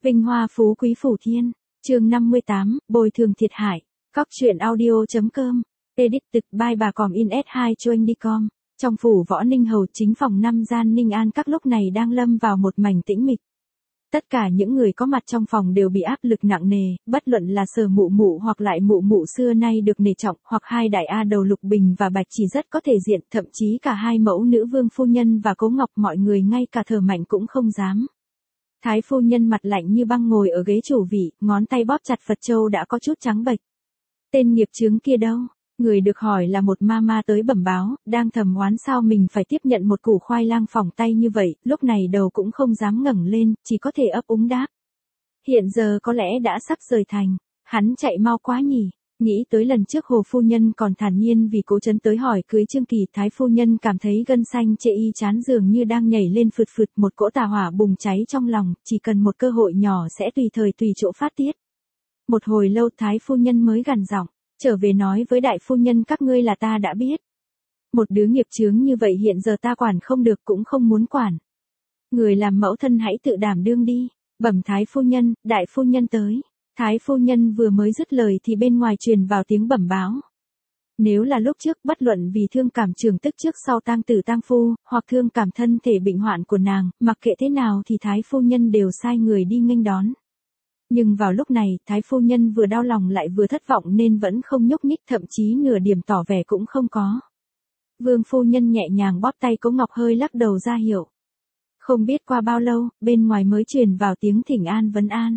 Vinh hoa phú quý phủ thiên. Chương 58, bồi thường thiệt hại. Cóc truyện audio.com. Edit thực by bà còm in S2 Choanh.com. Trong phủ Võ Ninh Hầu chính phòng 5 gian Ninh An các lúc này đang lâm vào một mảnh tĩnh mịch. Tất cả những người có mặt trong phòng đều bị áp lực nặng nề, bất luận là Sở Mụ Mụ hoặc lại Mụ Mụ xưa nay được nể trọng, hoặc hai đại A Đầu Lục Bình và Bạch Chỉ rất có thể diện, thậm chí cả hai mẫu nữ Vương phu nhân và Cố Ngọc, mọi người ngay cả thở mạnh cũng không dám. Thái phu nhân mặt lạnh như băng ngồi ở ghế chủ vị, ngón tay bóp chặt Phật châu đã có chút trắng bệch. Tên nghiệp chướng kia đâu? Người được hỏi là một mama tới bẩm báo, đang thầm oán sao mình phải tiếp nhận một củ khoai lang phỏng tay như vậy, lúc này đầu cũng không dám ngẩng lên, chỉ có thể ấp úng đáp. Hiện giờ có lẽ đã sắp rời thành, hắn chạy mau quá nhỉ. Nghĩ tới lần trước Hồ phu nhân còn thản nhiên vì Cố Chấn tới hỏi cưới Trương Kỳ, Thái phu nhân cảm thấy gân xanh chệ y chán dường như đang nhảy lên phượt phượt, một cỗ tà hỏa bùng cháy trong lòng, chỉ cần một cơ hội nhỏ sẽ tùy thời tùy chỗ phát tiết. Một hồi lâu Thái phu nhân mới gằn giọng, trở về nói với đại phu nhân các ngươi là ta đã biết. Một đứa nghiệp chướng như vậy hiện giờ ta quản không được cũng không muốn quản. Người làm mẫu thân hãy tự đảm đương đi, bẩm Thái phu nhân, đại phu nhân tới. Thái phu nhân vừa mới dứt lời thì bên ngoài truyền vào tiếng bẩm báo. Nếu là lúc trước, bất luận vì thương cảm trường tức trước sau tang tử tang phu, hoặc thương cảm thân thể bệnh hoạn của nàng, mặc kệ thế nào thì Thái phu nhân đều sai người đi nghênh đón. Nhưng vào lúc này, Thái phu nhân vừa đau lòng lại vừa thất vọng nên vẫn không nhúc nhích, thậm chí nửa điểm tỏ vẻ cũng không có. Vương phu nhân nhẹ nhàng bóp tay Cố Ngọc, hơi lắc đầu ra hiệu. Không biết qua bao lâu, bên ngoài mới truyền vào tiếng thỉnh an vấn an.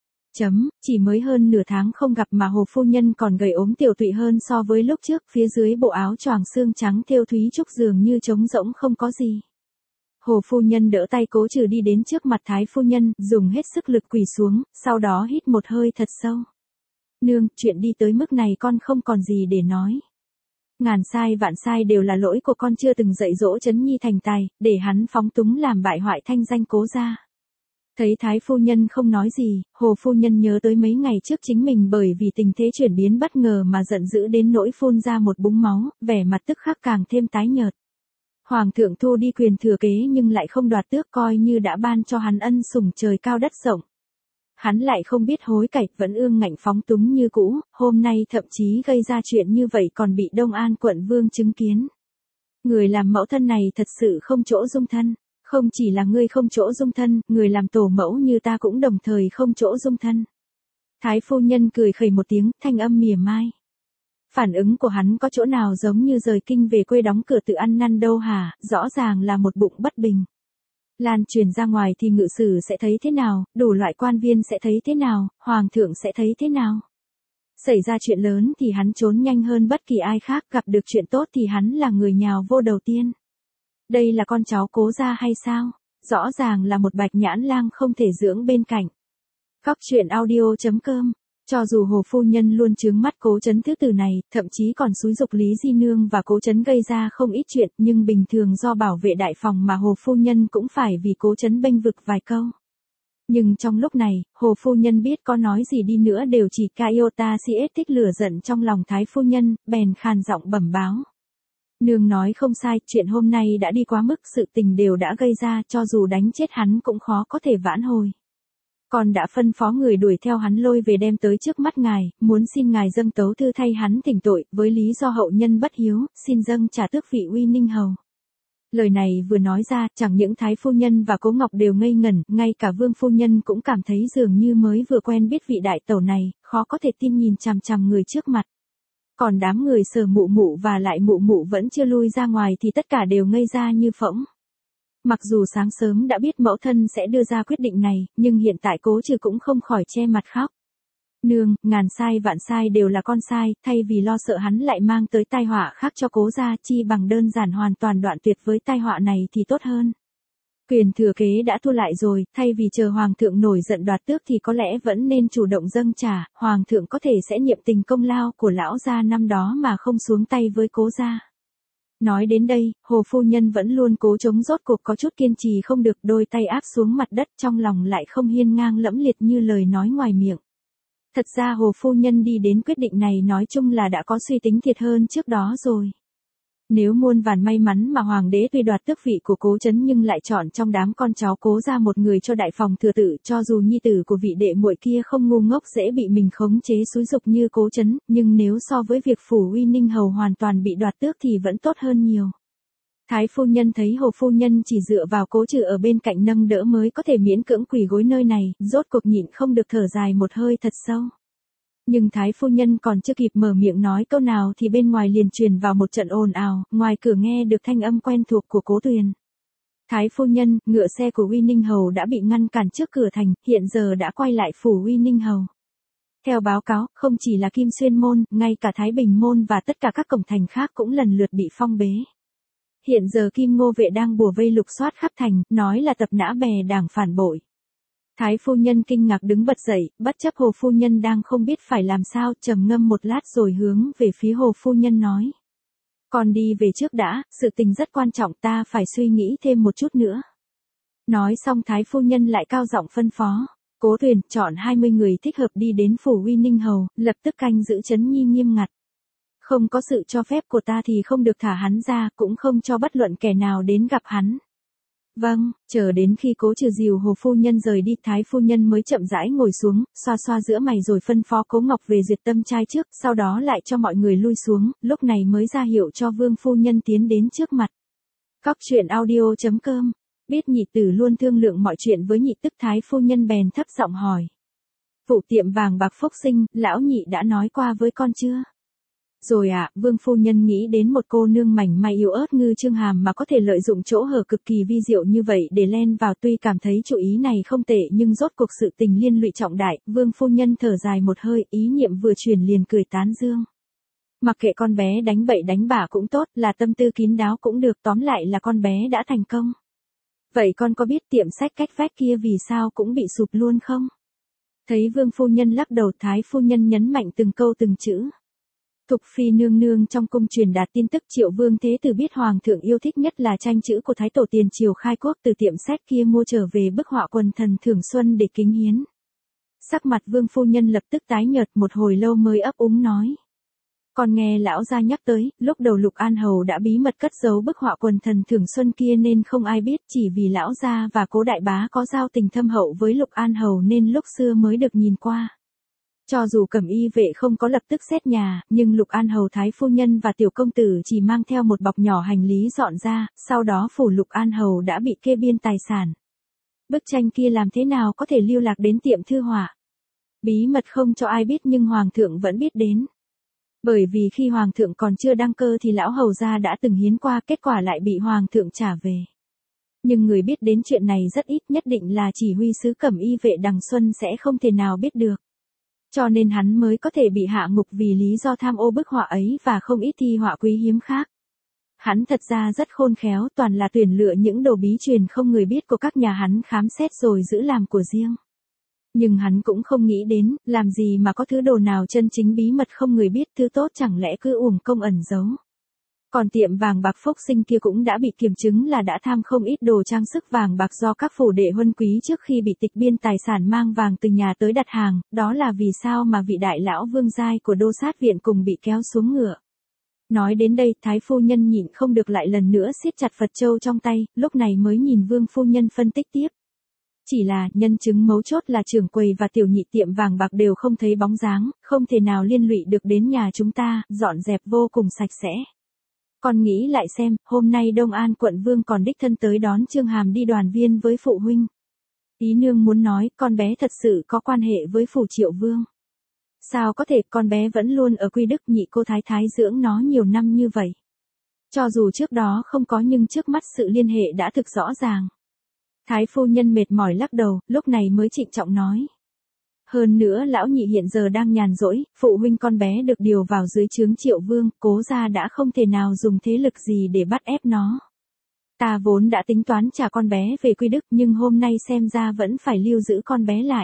Chỉ mới hơn nửa tháng không gặp mà Hồ phu nhân còn gầy ốm tiểu tụy hơn so với lúc trước, phía dưới bộ áo choàng xương trắng thêu thúy trúc dường như trống rỗng không có gì. Hồ phu nhân đỡ tay Cố Trừ đi đến trước mặt Thái phu nhân, dùng hết sức lực quỳ xuống, sau đó hít một hơi thật sâu. Nương, chuyện đi tới mức này con không còn gì để nói. Ngàn sai vạn sai đều là lỗi của con chưa từng dạy dỗ Trấn Nhi thành tài, để hắn phóng túng làm bại hoại thanh danh Cố gia. Thấy Thái phu nhân không nói gì, Hồ phu nhân nhớ tới mấy ngày trước chính mình bởi vì tình thế chuyển biến bất ngờ mà giận dữ đến nỗi phun ra một búng máu, vẻ mặt tức khắc càng thêm tái nhợt. Hoàng thượng thu đi quyền thừa kế nhưng lại không đoạt tước, coi như đã ban cho hắn ân sủng trời cao đất rộng. Hắn lại không biết hối cải, vẫn ương ngạnh phóng túng như cũ, hôm nay thậm chí gây ra chuyện như vậy còn bị Đông An quận vương chứng kiến. Người làm mẫu thân này thật sự không chỗ dung thân. Không chỉ là ngươi không chỗ dung thân, người làm tổ mẫu như ta cũng đồng thời không chỗ dung thân. Thái phu nhân cười khẩy một tiếng, thanh âm mỉa mai. Phản ứng của hắn có chỗ nào giống như rời kinh về quê đóng cửa tự ăn năn đâu hả, rõ ràng là một bụng bất bình. Lan truyền ra ngoài thì ngự sử sẽ thấy thế nào, đủ loại quan viên sẽ thấy thế nào, hoàng thượng sẽ thấy thế nào. Xảy ra chuyện lớn thì hắn trốn nhanh hơn bất kỳ ai khác, gặp được chuyện tốt thì hắn là người nhào vô đầu tiên. Đây là con cháu Cố gia hay sao? Rõ ràng là một bạch nhãn lang không thể dưỡng bên cạnh. Cóc truyện audio.com. Cho dù Hồ phu nhân luôn trướng mắt Cố Chấn thứ tử này, thậm chí còn xúi giục Lý Di Nương và Cố Chấn gây ra không ít chuyện, nhưng bình thường do bảo vệ đại phòng mà Hồ phu nhân cũng phải vì Cố Chấn bênh vực vài câu. Nhưng trong lúc này, Hồ phu nhân biết có nói gì đi nữa đều chỉ iota cs tích lửa giận trong lòng Thái phu nhân, bèn khàn giọng bẩm báo. Nương nói không sai, chuyện hôm nay đã đi quá mức, sự tình đều đã gây ra, cho dù đánh chết hắn cũng khó có thể vãn hồi. Con đã phân phó người đuổi theo hắn lôi về đem tới trước mắt ngài, muốn xin ngài dâng tấu thư thay hắn thỉnh tội, với lý do hậu nhân bất hiếu, xin dâng trả tước vị uy ninh hầu. Lời này vừa nói ra, chẳng những Thái phu nhân và Cố Ngọc đều ngây ngẩn, ngay cả Vương phu nhân cũng cảm thấy dường như mới vừa quen biết vị đại tẩu này, khó có thể tin nhìn chằm chằm người trước mặt. Còn đám người Sở Mụ Mụ và lại Mụ Mụ vẫn chưa lui ra ngoài thì tất cả đều ngây ra như phỗng. Mặc dù sáng sớm đã biết mẫu thân sẽ đưa ra quyết định này, nhưng hiện tại Cố Trừ cũng không khỏi che mặt khóc. Nương, ngàn sai vạn sai đều là con sai, thay vì lo sợ hắn lại mang tới tai họa khác cho Cố gia, chi bằng đơn giản hoàn toàn đoạn tuyệt với tai họa này thì tốt hơn. Quyền thừa kế đã thu lại rồi, thay vì chờ hoàng thượng nổi giận đoạt tước thì có lẽ vẫn nên chủ động dâng trả, hoàng thượng có thể sẽ niệm tình công lao của lão gia năm đó mà không xuống tay với Cố gia. Nói đến đây, Hồ phu nhân vẫn luôn cố chống, rốt cuộc có chút kiên trì không được, đôi tay áp xuống mặt đất, trong lòng lại không hiên ngang lẫm liệt như lời nói ngoài miệng. Thật ra Hồ phu nhân đi đến quyết định này nói chung là đã có suy tính thiệt hơn trước đó rồi. Nếu muôn vàn may mắn mà hoàng đế tuy đoạt tước vị của Cố Chấn nhưng lại chọn trong đám con cháu Cố ra một người cho đại phòng thừa tự, cho dù nhi tử của vị đệ muội kia không ngu ngốc dễ bị mình khống chế xúi dục như Cố Chấn, nhưng nếu so với việc phủ uy ninh hầu hoàn toàn bị đoạt tước thì vẫn tốt hơn nhiều. Thái phu nhân thấy Hồ phu nhân chỉ dựa vào Cố Trừ ở bên cạnh nâng đỡ mới có thể miễn cưỡng quỳ gối nơi này, rốt cuộc nhịn không được thở dài một hơi thật sâu. Nhưng Thái phu nhân còn chưa kịp mở miệng nói câu nào thì bên ngoài liền truyền vào một trận ồn ào, ngoài cửa nghe được thanh âm quen thuộc của Cố Tuyền. Thái phu nhân, ngựa xe của Uy Ninh Hầu đã bị ngăn cản trước cửa thành, hiện giờ đã quay lại phủ Uy Ninh Hầu. Theo báo cáo, không chỉ là Kim Xuyên Môn, ngay cả Thái Bình Môn và tất cả các cổng thành khác cũng lần lượt bị phong bế. Hiện giờ Kim Ngô vệ đang bủa vây lục soát khắp thành, nói là tập nã bè đảng phản bội. Thái phu nhân kinh ngạc đứng bật dậy, bất chấp Hồ phu nhân đang không biết phải làm sao, trầm ngâm một lát rồi hướng về phía Hồ phu nhân nói. Con đi về trước đã, sự tình rất quan trọng, ta phải suy nghĩ thêm một chút nữa. Nói xong Thái phu nhân lại cao giọng phân phó. Cố Tuyền, chọn 20 người thích hợp đi đến phủ Uy Ninh Hầu, lập tức canh giữ trấn nhi nghiêm ngặt. Không có sự cho phép của ta thì không được thả hắn ra, cũng không cho bất luận kẻ nào đến gặp hắn. Vâng, chờ đến khi Cố Trừ dìu Hồ phu nhân rời đi, Thái phu nhân mới chậm rãi ngồi xuống, xoa xoa giữa mày rồi phân phó Cố Ngọc về duyệt tâm trai trước, sau đó lại cho mọi người lui xuống, lúc này mới ra hiệu cho Vương phu nhân tiến đến trước mặt. Cóc truyện audio.com. Biết nhị tử luôn thương lượng mọi chuyện với nhị tức, Thái phu nhân bèn thấp giọng hỏi. Vụ tiệm vàng bạc Phúc Sinh, lão nhị đã nói qua với con chưa? Rồi ạ, Vương phu nhân nghĩ đến một cô nương mảnh mai yếu ớt Ngư Trương Hàm mà có thể lợi dụng chỗ hở cực kỳ vi diệu như vậy để len vào, tuy cảm thấy chủ ý này không tệ nhưng rốt cuộc sự tình liên lụy trọng đại, Vương phu nhân thở dài một hơi, ý niệm vừa chuyển liền cười tán dương. Mặc kệ con bé đánh bậy đánh bạ cũng tốt, là tâm tư kín đáo cũng được, tóm lại là con bé đã thành công. Vậy con có biết tiệm sách cách vách kia vì sao cũng bị sụp luôn không? Thấy Vương phu nhân lắc đầu, Thái phu nhân nhấn mạnh từng câu từng chữ. Thục phi nương nương trong cung truyền đạt tin tức Triệu Vương Thế Tử biết hoàng thượng yêu thích nhất là tranh chữ của Thái Tổ tiền triều khai quốc, từ tiệm sách kia mua trở về bức họa quần thần Thưởng Xuân để kính hiến. Sắc mặt Vương phu nhân lập tức tái nhợt, một hồi lâu mới ấp úng nói. Còn nghe lão gia nhắc tới, lúc đầu Lục An Hầu đã bí mật cất giấu bức họa quần thần Thưởng Xuân kia nên không ai biết, chỉ vì lão gia và Cố đại bá có giao tình thâm hậu với Lục An Hầu nên lúc xưa mới được nhìn qua. Cho dù Cẩm Y vệ không có lập tức xét nhà, nhưng Lục An Hầu Thái phu nhân và tiểu công tử chỉ mang theo một bọc nhỏ hành lý dọn ra, sau đó phủ Lục An Hầu đã bị kê biên tài sản. Bức tranh kia làm thế nào có thể lưu lạc đến tiệm thư họa? Bí mật không cho ai biết nhưng hoàng thượng vẫn biết đến. Bởi vì khi hoàng thượng còn chưa đăng cơ thì lão hầu gia đã từng hiến qua, kết quả lại bị hoàng thượng trả về. Nhưng người biết đến chuyện này rất ít, nhất định là chỉ huy sứ Cẩm Y vệ Đằng Xuân sẽ không thể nào biết được. Cho nên hắn mới có thể bị hạ ngục vì lý do tham ô bức họa ấy và không ít thi họa quý hiếm khác. Hắn thật ra rất khôn khéo, toàn là tuyển lựa những đồ bí truyền không người biết của các nhà hắn khám xét rồi giữ làm của riêng. Nhưng hắn cũng không nghĩ đến, làm gì mà có thứ đồ nào chân chính bí mật không người biết, thứ tốt chẳng lẽ cứ uổng công ẩn giấu. Còn tiệm vàng bạc Phúc Sinh kia cũng đã bị kiểm chứng là đã tham không ít đồ trang sức vàng bạc do các phủ đệ huân quý trước khi bị tịch biên tài sản mang vàng từ nhà tới đặt hàng, đó là vì sao mà vị đại lão vương giai của Đô Sát Viện cùng bị kéo xuống ngựa. Nói đến đây, Thái phu nhân nhịn không được lại lần nữa siết chặt Phật châu trong tay, lúc này mới nhìn Vương phu nhân phân tích tiếp. Chỉ là, nhân chứng mấu chốt là trưởng quầy và tiểu nhị tiệm vàng bạc đều không thấy bóng dáng, không thể nào liên lụy được đến nhà chúng ta, dọn dẹp vô cùng sạch sẽ. Con nghĩ lại xem, hôm nay Đông An quận Vương còn đích thân tới đón Trương Hàm đi đoàn viên với phụ huynh. Ý nương muốn nói, con bé thật sự có quan hệ với phủ Triệu Vương. Sao có thể, con bé vẫn luôn ở Quy Đức, nhị cô thái thái dưỡng nó nhiều năm như vậy. Cho dù trước đó không có nhưng trước mắt sự liên hệ đã thực rõ ràng. Thái phu nhân mệt mỏi lắc đầu, lúc này mới trịnh trọng nói. Hơn nữa lão nhị hiện giờ đang nhàn rỗi, phụ huynh con bé được điều vào dưới trướng Triệu Vương, Cố gia đã không thể nào dùng thế lực gì để bắt ép nó. Ta vốn đã tính toán trả con bé về Quy Đức nhưng hôm nay xem ra vẫn phải lưu giữ con bé lại.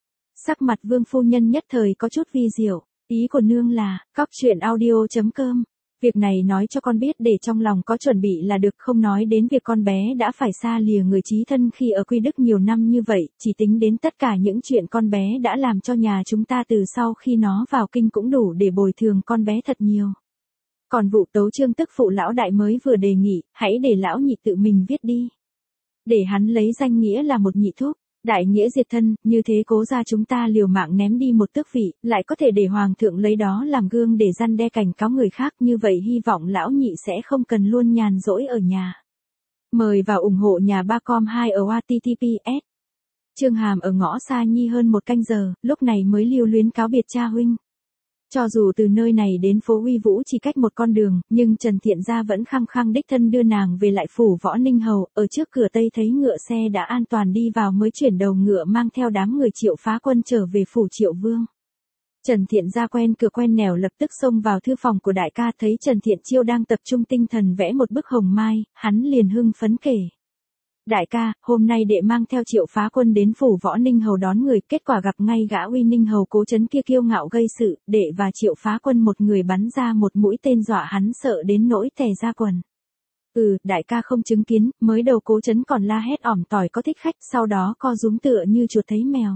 Sắc mặt Vương phu nhân nhất thời có chút vi diệu, ý của nương là, cóc truyện audio.com. Việc này nói cho con biết để trong lòng có chuẩn bị là được, không nói đến việc con bé đã phải xa lìa người chí thân khi ở Quy Đức nhiều năm như vậy, chỉ tính đến tất cả những chuyện con bé đã làm cho nhà chúng ta từ sau khi nó vào kinh cũng đủ để bồi thường con bé thật nhiều. Còn vụ tấu chương tức phụ lão đại mới vừa đề nghị, hãy để lão nhị tự mình viết đi. Để hắn lấy danh nghĩa là một nhị thúc, đại nghĩa diệt thân, như thế cố ra chúng ta liều mạng ném đi một tước vị, lại có thể để hoàng thượng lấy đó làm gương để răn đe cảnh cáo người khác, như vậy hy vọng lão nhị sẽ không cần luôn nhàn rỗi ở nhà. Mời vào ủng hộ nhà ba com 2 ở https. Trương Hàm ở ngõ xa Nhi hơn một canh giờ, lúc này mới lưu luyến cáo biệt cha huynh. Cho dù từ nơi này đến phố Uy Vũ chỉ cách một con đường, nhưng Trần Thiện Gia vẫn khăng khăng đích thân đưa nàng về lại phủ Võ Ninh Hầu, ở trước cửa Tây thấy ngựa xe đã an toàn đi vào mới chuyển đầu ngựa mang theo đám người Triệu Phá Quân trở về phủ Triệu Vương. Trần Thiện Gia quen cửa quen nẻo lập tức xông vào thư phòng của đại ca, thấy Trần Thiện Chiêu đang tập trung tinh thần vẽ một bức hồng mai, hắn liền hưng phấn kể. Đại ca, hôm nay đệ mang theo Triệu Phá Quân đến phủ Võ Ninh Hầu đón người, kết quả gặp ngay gã Uy Ninh Hầu Cố Chấn kia kiêu ngạo gây sự, đệ và Triệu Phá Quân một người bắn ra một mũi tên dọa hắn sợ đến nỗi tè ra quần. Đại ca không chứng kiến, mới đầu Cố Chấn còn la hét ỏm tỏi có thích khách, sau đó co rúm tựa như chuột thấy mèo.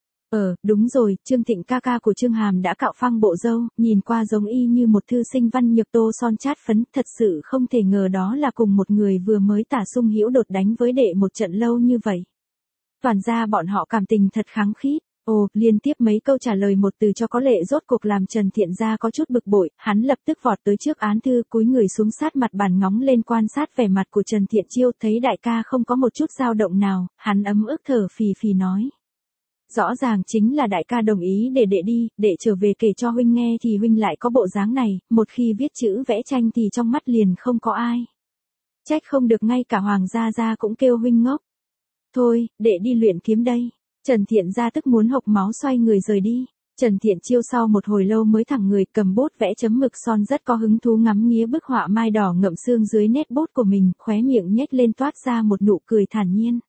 Đúng rồi, Trương Thịnh ca ca của Trương Hàm đã cạo phăng bộ râu, nhìn qua giống y như một thư sinh văn nhược tô son chát phấn, thật sự không thể ngờ đó là cùng một người vừa mới tả sung hữu đột đánh với đệ một trận lâu như vậy. Toàn ra bọn họ cảm tình thật kháng khít. Liên tiếp mấy câu trả lời một từ cho có lệ rốt cuộc làm Trần Thiện Gia có chút bực bội, hắn lập tức vọt tới trước án thư, cúi người xuống sát mặt bàn ngóng lên quan sát vẻ mặt của Trần Thiện Chiêu, thấy đại ca không có một chút dao động nào, hắn ấm ức thở phì phì nói. Rõ ràng chính là đại ca đồng ý để đệ đi, để trở về kể cho huynh nghe thì huynh lại có bộ dáng này, một khi viết chữ vẽ tranh thì trong mắt liền không có ai. Trách không được ngay cả Hoàng gia gia cũng kêu huynh ngốc. Thôi, đệ đi luyện kiếm đây. Trần Thiện Gia tức muốn hộc máu xoay người rời đi. Trần Thiện Chiêu sau một hồi lâu mới thẳng người cầm bút vẽ chấm mực son rất có hứng thú ngắm nghía bức họa mai đỏ ngậm xương dưới nét bút của mình, khóe miệng nhếch lên toát ra một nụ cười thản nhiên.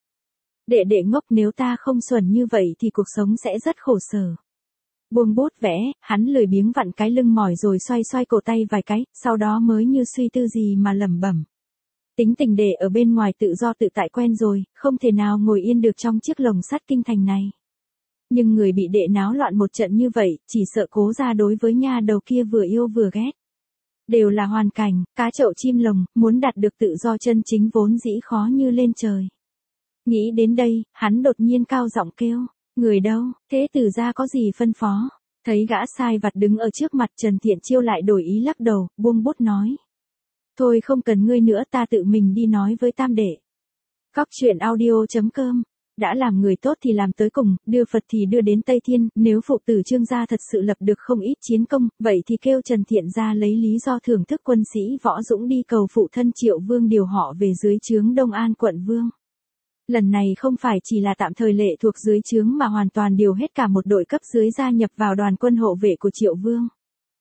Đệ ngốc, nếu ta không xuẩn như vậy thì cuộc sống sẽ rất khổ sở. Buông bút vẽ, hắn lười biếng vặn cái lưng mỏi rồi xoay xoay cổ tay vài cái, sau đó mới như suy tư gì mà lẩm bẩm. Tính tình đệ ở bên ngoài tự do tự tại quen rồi, không thể nào ngồi yên được trong chiếc lồng sắt kinh thành này. Nhưng người bị đệ náo loạn một trận như vậy, chỉ sợ Cố gia đối với nha đầu kia vừa yêu vừa ghét. Đều là hoàn cảnh, cá chậu chim lồng, muốn đạt được tự do chân chính vốn dĩ khó như lên trời. Nghĩ đến đây, hắn đột nhiên cao giọng kêu, người đâu, thế tử gia có gì phân phó? Thấy gã sai vặt đứng ở trước mặt, Trần Thiện Chiêu lại đổi ý lắc đầu, buông bút nói. Thôi không cần ngươi nữa, ta tự mình đi nói với tam đệ. Cóc truyện audio.com. Đã làm người tốt thì làm tới cùng, đưa Phật thì đưa đến Tây Thiên, nếu phụ tử Trương gia thật sự lập được không ít chiến công, vậy thì kêu Trần Thiện gia lấy lý do thưởng thức quân sĩ Võ Dũng đi cầu phụ thân Triệu Vương điều họ về dưới trướng Đông An quận Vương. Lần này không phải chỉ là tạm thời lệ thuộc dưới trướng mà hoàn toàn điều hết cả một đội cấp dưới gia nhập vào đoàn quân hộ vệ của Triệu Vương.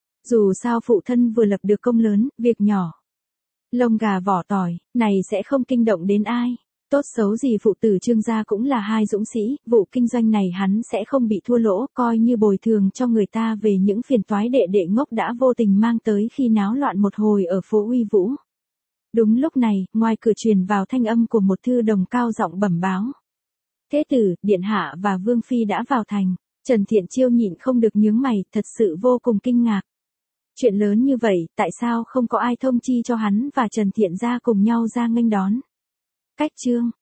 Dù sao phụ thân vừa lập được công lớn, việc nhỏ. Lông gà vỏ tỏi, này sẽ không kinh động đến ai. Tốt xấu gì phụ tử Trương gia cũng là hai dũng sĩ, vụ kinh doanh này hắn sẽ không bị thua lỗ, coi như bồi thường cho người ta về những phiền toái đệ ngốc đã vô tình mang tới khi náo loạn một hồi ở phố Uy Vũ. Đúng lúc này, ngoài cửa truyền vào thanh âm của một thư đồng cao giọng bẩm báo. Thế tử, điện hạ và Vương Phi đã vào thành. Trần Thiện Chiêu nhịn không được nhướng mày, thật sự vô cùng kinh ngạc. Chuyện lớn như vậy, tại sao không có ai thông chi cho hắn và Trần Thiện gia cùng nhau ra nghênh đón? Cách chương.